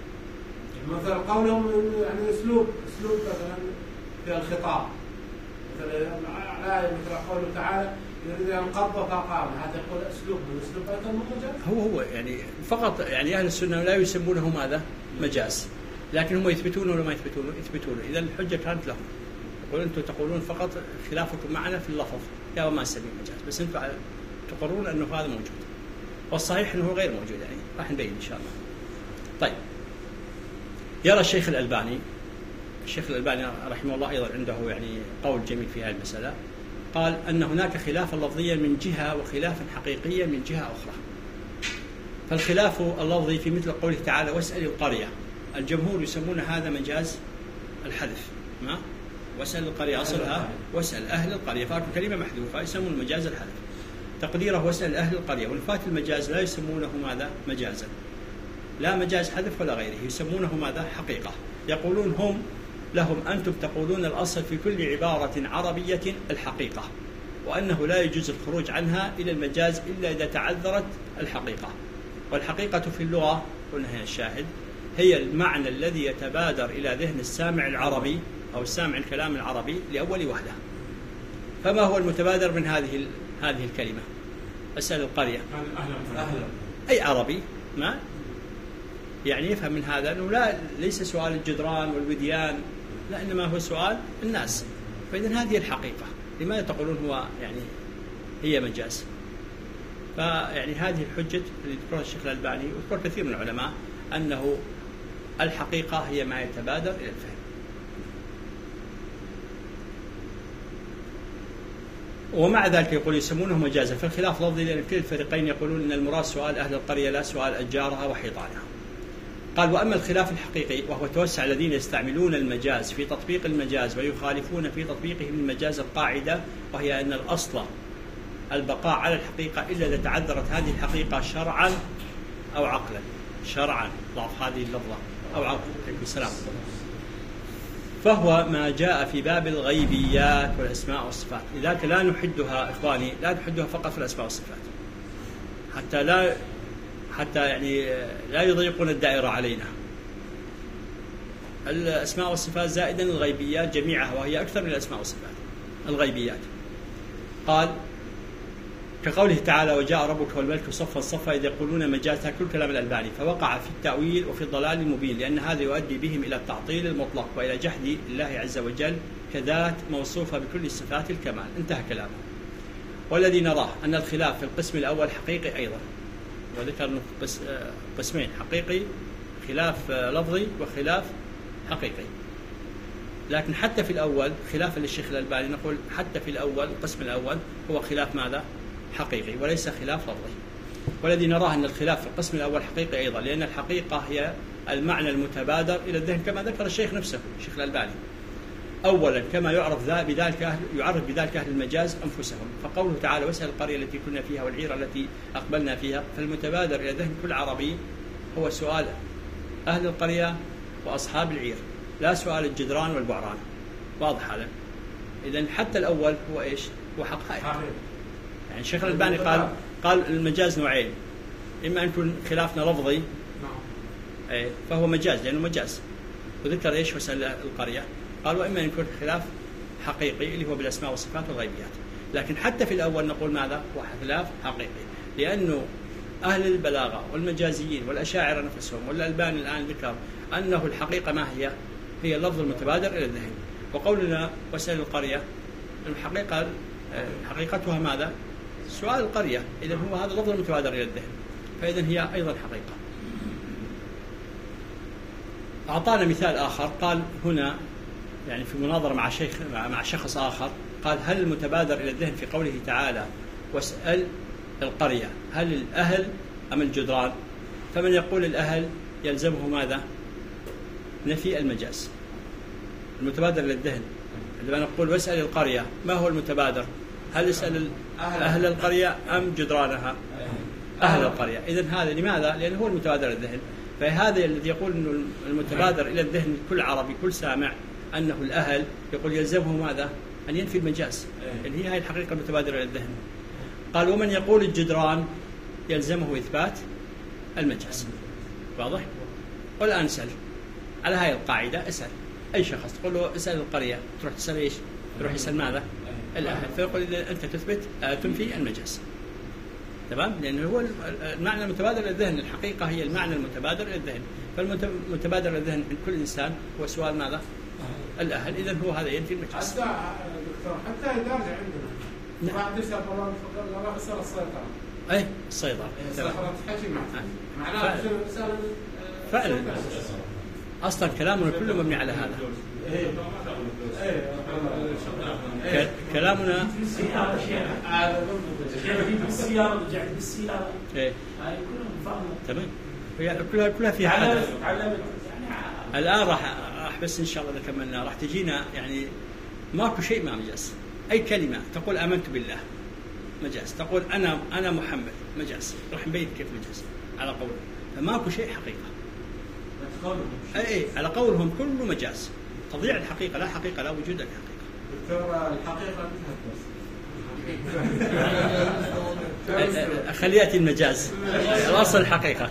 Speaker 2: مثلا قولهم يعني اسلوب مثلا في الخطاب، الآية مثل قوله تعالى يريد أن قضى فقام، هذا يقول أسلوب من أسلوب أيضا مجاز.
Speaker 1: هو يعني فقط يعني أهل السنة لا يسمونه ماذا؟ مجاز، لكن هم يثبتونه ولا ما يثبتونه؟ يثبتونه. إذا الحجة كانت لهم. يقول أنتم تقولون فقط خلافكم معنا في اللفظ يا ما نسميه مجاز، بس أنتم تقرون أنه هذا موجود، والصحيح أنه غير موجود، يعني راح نبين إن شاء الله. طيب، يرى الشيخ الألباني رحمه الله أيضا عنده يعني قول جميل في هذه المسألة، قال أن هناك خلافا لفظيا من جهة وخلافا حقيقيا من جهة أخرى. فالخلاف اللفظي في مثل قوله تعالى واسأل القرية، الجمهور يسمون هذا مجاز الحذف، ما واسأل القرية أصلها واسأل أهل القرية، فأكون كلمة محذوفة يسمون مجاز الحذف، تقديره واسأل أهل القرية. والفات المجاز لا يسمونه ماذا؟ مجازا، لا مجاز حذف ولا غيره، يسمونه ماذا؟ حقيقة. يقولون هم لهم أنتم تقولون الأصل في كل عبارة عربية الحقيقة، وأنه لا يجوز الخروج عنها إلى المجاز إلا إذا تعذرت الحقيقة. والحقيقة في اللغة، قلنا هي الشاهد، هي المعنى الذي يتبادر إلى ذهن السامع العربي أو السامع الكلام العربي لأول وهلة. فما هو المتبادر من هذه الكلمة؟ أسأل القرية، أي عربي ما يعني يفهم من هذا أنه ليس سؤال الجدران والوديان، لا، إنما هو سؤال الناس. فإذن هذه الحقيقة، لماذا تقولون هو يعني هي مجاز؟ فيعني هذه الحجة اللي ذكرها الشيخ الألباني وذكر كثير من العلماء، أنه الحقيقة هي ما يتبادر إلى الفهم. ومع ذلك يقول يسمونه مجازا، فالخلاف لفظي، لأن كل الفريقين يقولون أن المراد سؤال أهل القرية لا سؤال أشجارها وحيطانها. قال وأما الخلاف الحقيقي وهو توسع الذين يستعملون المجاز في تطبيق المجاز ويخالفون في تطبيقهم المجاز القاعدة، وهي أن الأصل البقاء على الحقيقة إلا إذا تعذرت هذه الحقيقة شرعا أو عقلا. شرعا ضعف هذه اللفظة أو عقلا. السلام. فهو ما جاء في باب الغيبيات والأسماء والصفات، لذلك لا نحدها إخواني، لا نحدها فقط في الأسماء والصفات، حتى يعني لا يضيقون الدائرة علينا. الأسماء والصفات زائدا الغيبيات جميعها، وهي أكثر من الأسماء والصفات الغيبيات. قال كقوله تعالى وجاء ربك والملك صفا صفا إذ يقولون مجازها، كل كلام الألباني، فوقع في التأويل وفي الضلال المبين، لأن هذا يؤدي بهم إلى التعطيل المطلق وإلى جحد الله عز وجل كذات موصوفة بكل صفات الكمال. انتهى كلامه. والذي نراه أن الخلاف في القسم الأول حقيقي أيضا، وذكر قسمين، حقيقي خلاف لفظي وخلاف حقيقي. لكن حتى في الأول خلافا للشيخ الألباني نقول حتى في الأول القسم الأول هو خلاف ماذا؟ حقيقي وليس خلاف لفظي. والذي نراه أن الخلاف في القسم الأول حقيقي أيضا، لأن الحقيقة هي المعنى المتبادر إلى الذهن كما ذكر الشيخ نفسه الشيخ الألباني. أولا كما يعرف بذلك أهل المجاز أنفسهم، فقوله تعالى واسأل القرية التي كنا فيها والعير التي أقبلنا فيها، فالمتبادر إلى ذهن كل عربي هو سؤال أهل القرية وأصحاب العير، لا سؤال الجدران والبعران. واضح هذا؟ إذن حتى الأول هو إيش؟ هو حقائق. يعني الشيخ الألباني قال المجاز نوعين، إما أن يكون خلافنا لفظي فهو مجاز لأنه مجاز، وذكر إيش واسأل القرية، قال وإما أن يكون خلاف حقيقي اللي هو بالأسماء والصفات والغيبيات. لكن حتى في الأول نقول ماذا؟ هو خلاف حقيقي، لأنه أهل البلاغة والمجازيين والأشاعرة نفسهم والألباني الآن ذكر أنه الحقيقة ما هي اللفظ المتبادر إلى الذهن. وقولنا واسأل القرية الحقيقة حقيقتها ماذا؟ سؤال القرية، إذن هو هذا اللفظ المتبادر إلى الذهن، فإذن هي أيضا حقيقة. أعطانا مثال آخر، قال هنا يعني في مناظرة مع شخص آخر، قال هل المتبادر إلى الذهن في قوله تعالى واسأل القرية هل الأهل أم الجدران؟ فمن يقول الأهل يلزمه ماذا؟ نفي المجاز. المتبادر إلى الذهن عندما نقول واسأل القرية ما هو المتبادر؟ هل يسأل أهل القرية أم جدرانها؟ أهل القرية. إذن هذا لماذا؟ لأنه هو المتبادر إلى الذهن. فهذا الذي يقول أنه المتبادر إلى الذهن كل عربي كل سامع أنه الأهل، يقول يلزمه ماذا؟ أن ينفي المجاز، اللي هي الحقيقة المتبادرة إلى الذهن. قال ومن يقول الجدران يلزمه إثبات المجاز. واضح؟ والآن اسأل على هاي القاعدة، اسأل أي شخص تقول له اسأل القرية، تروح تسأل إيش؟ تروح يسأل ماذا؟ الأهل، فيقول إذا أنت تثبت تنفي المجاز. تمام؟ لأنه هو المعنى المتبادر إلى الذهن، الحقيقة هي المعنى المتبادر إلى الذهن، فالمتبادر إلى الذهن عند كل إنسان هو سؤال ماذا؟ الأهل، إذا هو هذا ينفي المجاز.
Speaker 5: حتى دكتور حتى الدرجة عندنا.
Speaker 1: نعم.
Speaker 5: واحد يسأل الله يسأل السيطرة.
Speaker 1: أي السيطرة.
Speaker 5: سيطرة حكم. معناه
Speaker 1: فعلا. أصلا كلامنا كله مبني على هذا. كلامنا
Speaker 6: بالسيارة رجعت بالسيارة.
Speaker 1: إيه.
Speaker 6: هاي كلهم فاهمة.
Speaker 1: تمام. كلها فيها حدث.
Speaker 6: علمت.
Speaker 1: الآن راح بس إن شاء الله إذا كملنا راح تجينا يعني ماكو شيء ما مجاز. أي كلمة تقول آمنت بالله مجاز، تقول أنا محمد مجاز، راح نبين كيف مجاز على قولهم، فماكو شيء حقيقة. أي على قولهم كله مجاز، تضيع الحقيقة، لا حقيقة، لا وجود الحقيقة.
Speaker 5: دكتور الحقيقة
Speaker 1: خلي يأتي المجاز، الأصل الحقيقة.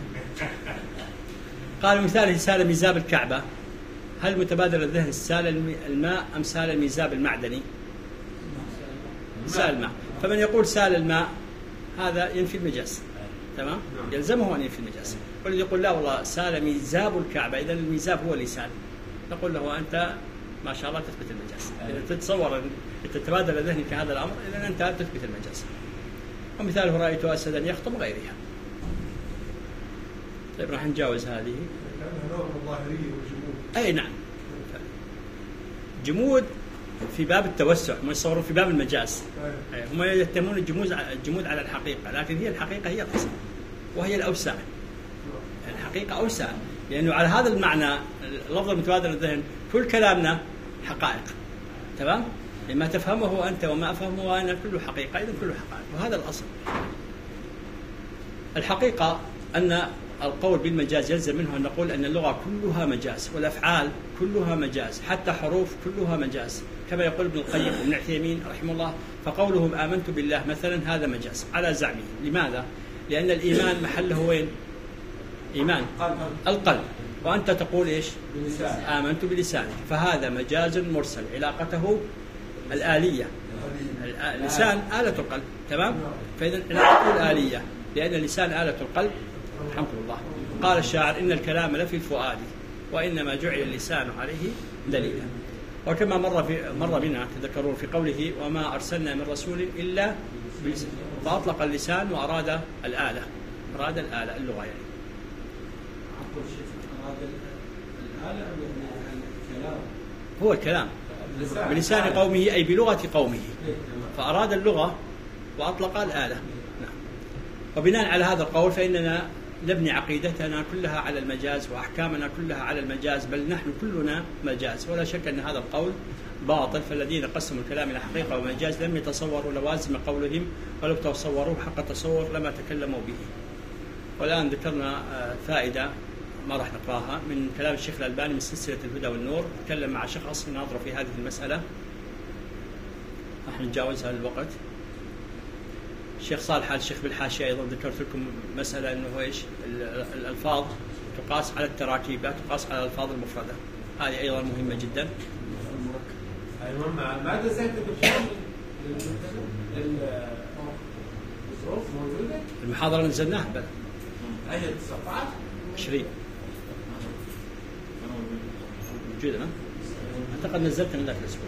Speaker 1: قال مثال سال ميزاب الكعبة، هل متبادر الذهن سال الماء أم سال الميزاب المعدني؟ سال الماء، فمن يقول سال الماء هذا ينفي المجاز. تمام؟ يلزمه أن ينفي المجاز. والذي يقول لا والله سال ميزاب الكعبة، إذا الميزاب هو اللي سال، نقول له أنت ما شاء الله تثبت المجاز. إذا تتصور أن تتبادل ذهنك هذا الأمر، إذا أنت تثبت المجاز. ومثاله رأيت أسدا يخطب غيرها. طيب راح نجاوز هذه.
Speaker 2: كأنها نوع ظاهرية وجمود.
Speaker 1: أي نعم. جمود في باب التوسع، هم يصورون في باب المجاز. هم يتهمون الجمود على الحقيقة، لكن هي الحقيقة هي الأصل وهي الأوسع. الحقيقة أوسع، لأنه على هذا المعنى اللفظ المتبادر للذهن كل كلامنا حقائق. تمام؟ لما تفهمه أنت وما أفهمه أنا كله حقيقة، إذن كله حقائق، وهذا الأصل. الحقيقة أن القول بالمجاز يلزم منه أن نقول أن اللغة كلها مجاز، والأفعال كلها مجاز، حتى حروف كلها مجاز، كما يقول ابن القيم وابن عثيمين رحمه الله. فقولهم آمنت بالله مثلا هذا مجاز على زعمه. لماذا؟ لأن الإيمان محله وين؟ إيمان القلب، وأنت تقول إيش؟ آمنت بلسانك، فهذا مجاز مرسل، علاقته الآلية. اللسان آلة القلب. تمام؟ فإذا علاقته الآلية، لأن اللسان آلة القلب. الحمد لله. قال الشاعر إن الكلام لفي الفؤاد وإنما جعل اللسان عليه دليلا. وكما مر بنا تذكرون في قوله وما أرسلنا من رسول إلا بلسان، فأطلق اللسان وأراد الآلة، أراد الآلة اللغة يعني. هو الكلام بلسان قومه أي بلغة قومه، فأراد اللغة وأطلق الآلة. نعم. وبناء على هذا القول فإننا نبني عقيدتنا كلها على المجاز وأحكامنا كلها على المجاز، بل نحن كلنا مجاز، ولا شك أن هذا القول باطل. فالذين قسموا الكلام إلى حقيقة ومجاز لم يتصوروا لوازم قولهم، ولو تصوروه حق تصور لما تكلموا به. والآن ذكرنا فائدة ما راح نقراها من كلام الشيخ الألباني من سلسلة الهدى والنور، تكلم مع شخص ناظر في هذه المسألة، راح نتجاوزها الوقت. الشيخ صالح الشيخ بالحاشية أيضا ذكرت لكم مسألة أنه إيش الألفاظ تقاس على التراكيب، لا تقاس على الألفاظ المفردة، هذه أيضا مهمة جدا.
Speaker 5: ماذا زاد الظروف موجودة؟
Speaker 1: المحاضرة نزلناها بل
Speaker 5: أي الصفحات
Speaker 1: 20 موجودة. أعتقد نزلتها من ذاك الأسبوع،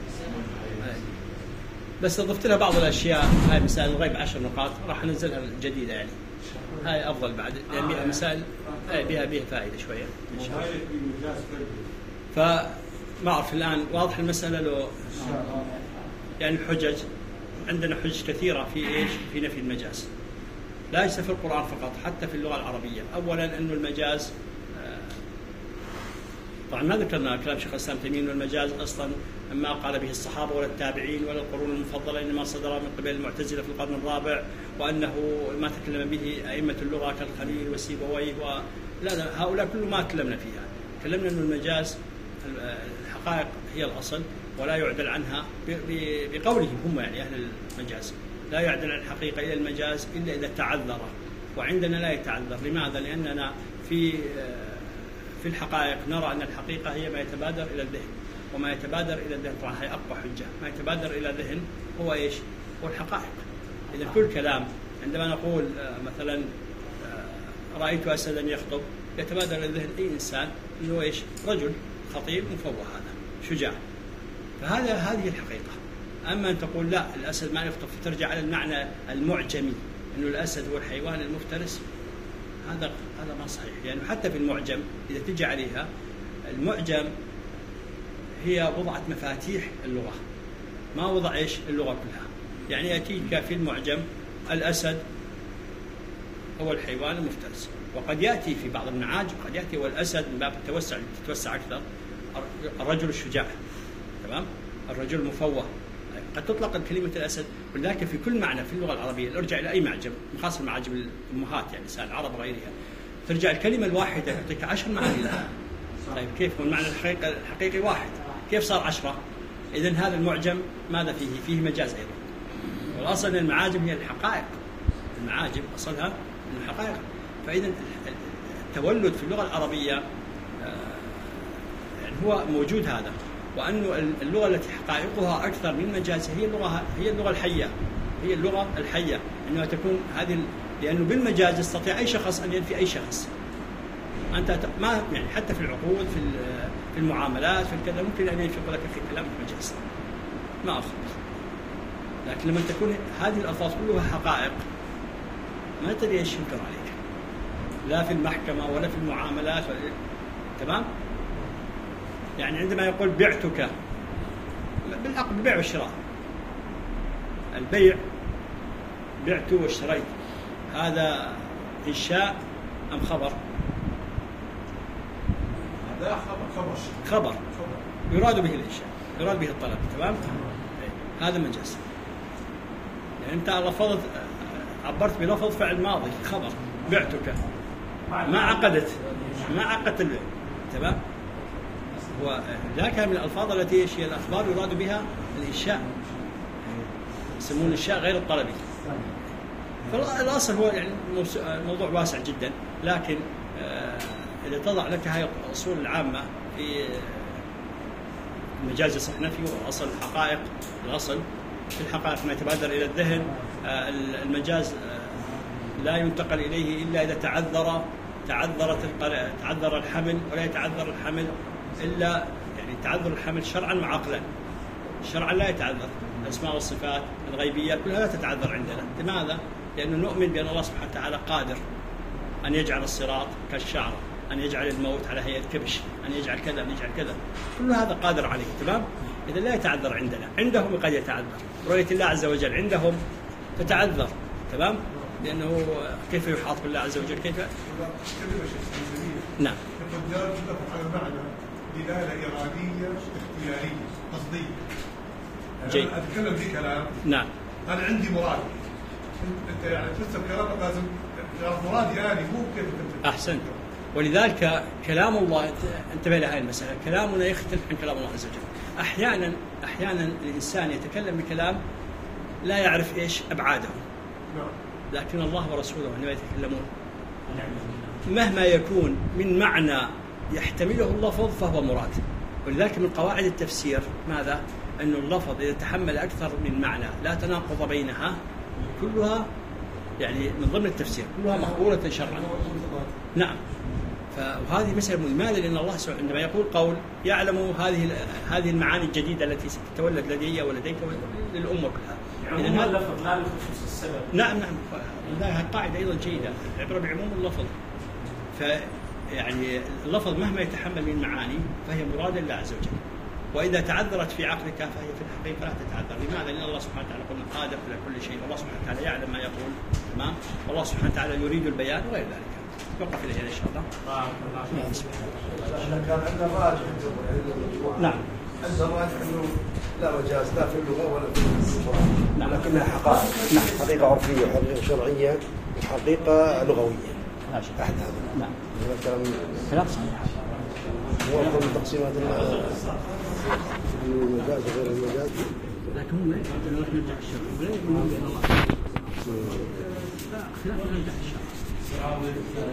Speaker 1: بس ضفت لها بعض الأشياء. هاي مسائل الغيب 10 نقاط راح أنزلها الجديدة يعني، هاي أفضل بعد لأن بها مسائل بها فائدة شوية إن شاء الله. فما أعرف الآن واضح المسألة لو يعني الحجج عندنا حجج كثيرة في إيش؟ في نفي المجاز، ليس في القرآن فقط، حتى في اللغة العربية. أولا أنه المجاز طبعا ما ذكرنا كلام شيخ الإسلام تيمية، والمجاز أصلا ما قال به الصحابة ولا التابعين ولا القرون المفضلة، إنما صدر من قبل المعتزلة في القرن الرابع، وأنه ما تكلم به أئمة اللغة كالخليل وسيبويه لا هؤلاء كله ما تكلمنا فيها. تكلمنا أن المجاز الحقائق هي الأصل ولا يعدل عنها بقولهم هم يعني أهل المجاز، لا يعدل عن الحقيقة إلى المجاز إلا إذا تعذر، وعندنا لا يتعذر. لماذا؟ لأننا في الحقائق نرى أن الحقيقة هي ما يتبادر إلى الذهن، وما يتبادر إلى الذهن طبعا هي أقوى حجة، ما يتبادر إلى الذهن هو إيش؟ هو الحقائق. إذا كل كلام عندما نقول مثلا رأيت أسدا يخطب يتبادر إلى الذهن أي إنسان إنه إيش؟ رجل خطيب مفوه، هذا شجاع. هذه الحقيقة. أما أن تقول لا الأسد ما يخطب فترجع على المعنى المعجمي إنه الأسد هو الحيوان المفترس، هذا ما صحيح. يعني حتى في المعجم إذا تجي عليها، المعجم هي وضعت مفاتيح اللغة، ما وضع إيش اللغة كلها. يعني يأتيك في المعجم الأسد هو الحيوان المفترس، وقد يأتي في بعض المعاجم قد يأتي والأسد من باب التوسع تتوسع أكثر الرجل الشجاع، تمام؟ الرجل المفوه. قد تطلق كلمة الأسد، ولكن في كل معنى في اللغة العربية ارجع إلى أي معجم، خاصة المعاجم الأمهات يعني لسان العرب وغيرها، ترجع الكلمة الواحدة تعطيك 10 معاني لها. طيب كيف؟ والمعنى الحقيقي واحد، كيف صار 10؟ إذن هذا المعجم ماذا فيه؟ فيه مجاز أيضا. والأصل أن المعاجم هي الحقائق، المعاجم أصلها من الحقائق. فإذن التولد في اللغة العربية يعني هو موجود هذا، وأن اللغة التي حقائقها أكثر من مجازها هي اللغة الحية، هي اللغة الحية، أنها تكون هذه لأنه بالمجاز يستطيع أي شخص أن ينفي أي شخص. أنت ما يعني حتى في العقود في المعاملات في الكلام ممكن أن ينفق لك في كلام المجاز ما أخذ. لكن لما تكون هذه الألفاظ كلها حقائق ما تدري ايش ينكر عليك، لا في المحكمة ولا في المعاملات تمام؟ يعني عندما يقول بعتك بالعقد البيع والشراء، البيع بعت واشتريت، هذا إنشاء أم خبر؟
Speaker 4: هذا
Speaker 1: خبر يراد به الإنشاء، يراد به الطلب، تمام؟ هذا مجاز. يعني أنت لفظت عبرت بلفظ فعل ماضي خبر بعتك، ما عقدت البيع، تمام؟ وذاك من الألفاظ التي هي الأخبار يراد بها الإنشاء، يسمون الإنشاء غير الطلبي. فالأصل هو يعني موضوع واسع جدا، لكن إذا تضع لك هاي الأصول العامة في المجاز يصح نفيه وأصل الحقائق، الأصل في الحقائق ما يتبادر إلى الذهن، المجاز لا ينتقل إليه إلا إذا تعذر الحمل، ولا يتعذر الحمل إلا يعني تعذر الحمل شرعا وعقلا. شرعا لا يتعذر، الأسماء والصفات الغيبية كلها لا تتعذر عندنا. لماذا؟ لأنه نؤمن بأن الله سبحانه وتعالى قادر أن يجعل الصراط كالشعر، أن يجعل الموت على هيئة كبش، أن يجعل كذا، أن يجعل كذا، كل هذا قادر عليه، تمام؟ إذا لا يتعذر عندنا، عندهم قد يتعذر. رؤية الله عز وجل عندهم تتعذر، تمام؟ لأنه كيف يحاط بالله عز وجل؟ كيف؟ نعم.
Speaker 7: القدار تتفق على معنى دلالة إرادية اختيارية قصدية.
Speaker 1: جيد.
Speaker 7: أنا أتكلم في كلام.
Speaker 1: نعم.
Speaker 7: أنا عندي مراد. أنت يعني تفسر كلامك لازم مرادي أنا مو كيف أنت.
Speaker 1: أحسنت. ولذلك كلام الله انتبه لهذه المسألة، كلامنا يختلف عن كلام الله عز وجل. أحيانا الإنسان يتكلم بكلام لا يعرف إيش أبعاده. لكن الله ورسوله عندما يتكلمون مهما يكون من معنى يحتمله اللفظ فهو مراد. ولذلك من قواعد التفسير ماذا؟ أن اللفظ إذا تحمل أكثر من معنى لا تناقض بينها كلها، يعني من ضمن التفسير كلها مقبولة شرعا. نعم. وهذه مسألة مهمة، لأن الله سبحانه عندما يقول قول يعلم هذه المعاني الجديدة التي ستتولد لدي ولديك وللأمة كلها.
Speaker 6: يعني عموم اللفظ لا بخصوص السبب.
Speaker 1: نعم. هذه قاعدة أيضا جيدة، العبرة بعموم اللفظ. فيعني اللفظ مهما يتحمل من معاني فهي مراد الله عز وجل، وإذا تعذرت في عقلك فهي في الحقيقة لا تتعذر. لماذا؟ لأن الله سبحانه وتعالى قلنا قادر على كل شيء، والله سبحانه وتعالى يعلم ما يقول، تمام؟ والله سبحانه وتعالى يريد البيان وغير ذلك. نوقف إليه إن شاء الله.
Speaker 2: كان عندنا راجح.
Speaker 1: نعم.
Speaker 2: عندنا راجح إنه لا مجاز لا في اللغة ولا في القرآن.
Speaker 1: نعم.
Speaker 2: لكنها حقائق.
Speaker 1: نعم.
Speaker 2: حقيقة عرفية وحقيقة شرعية وحقيقة لغوية.
Speaker 1: أحد هذا. نعم. كلام صحيح.
Speaker 2: هو من تقسيمات المجاز وغير المجاز.
Speaker 1: لكن هم يقولون لك نرجع الشرع، ولا يقولون بأن الله. لا خلاف نرجع الشرع.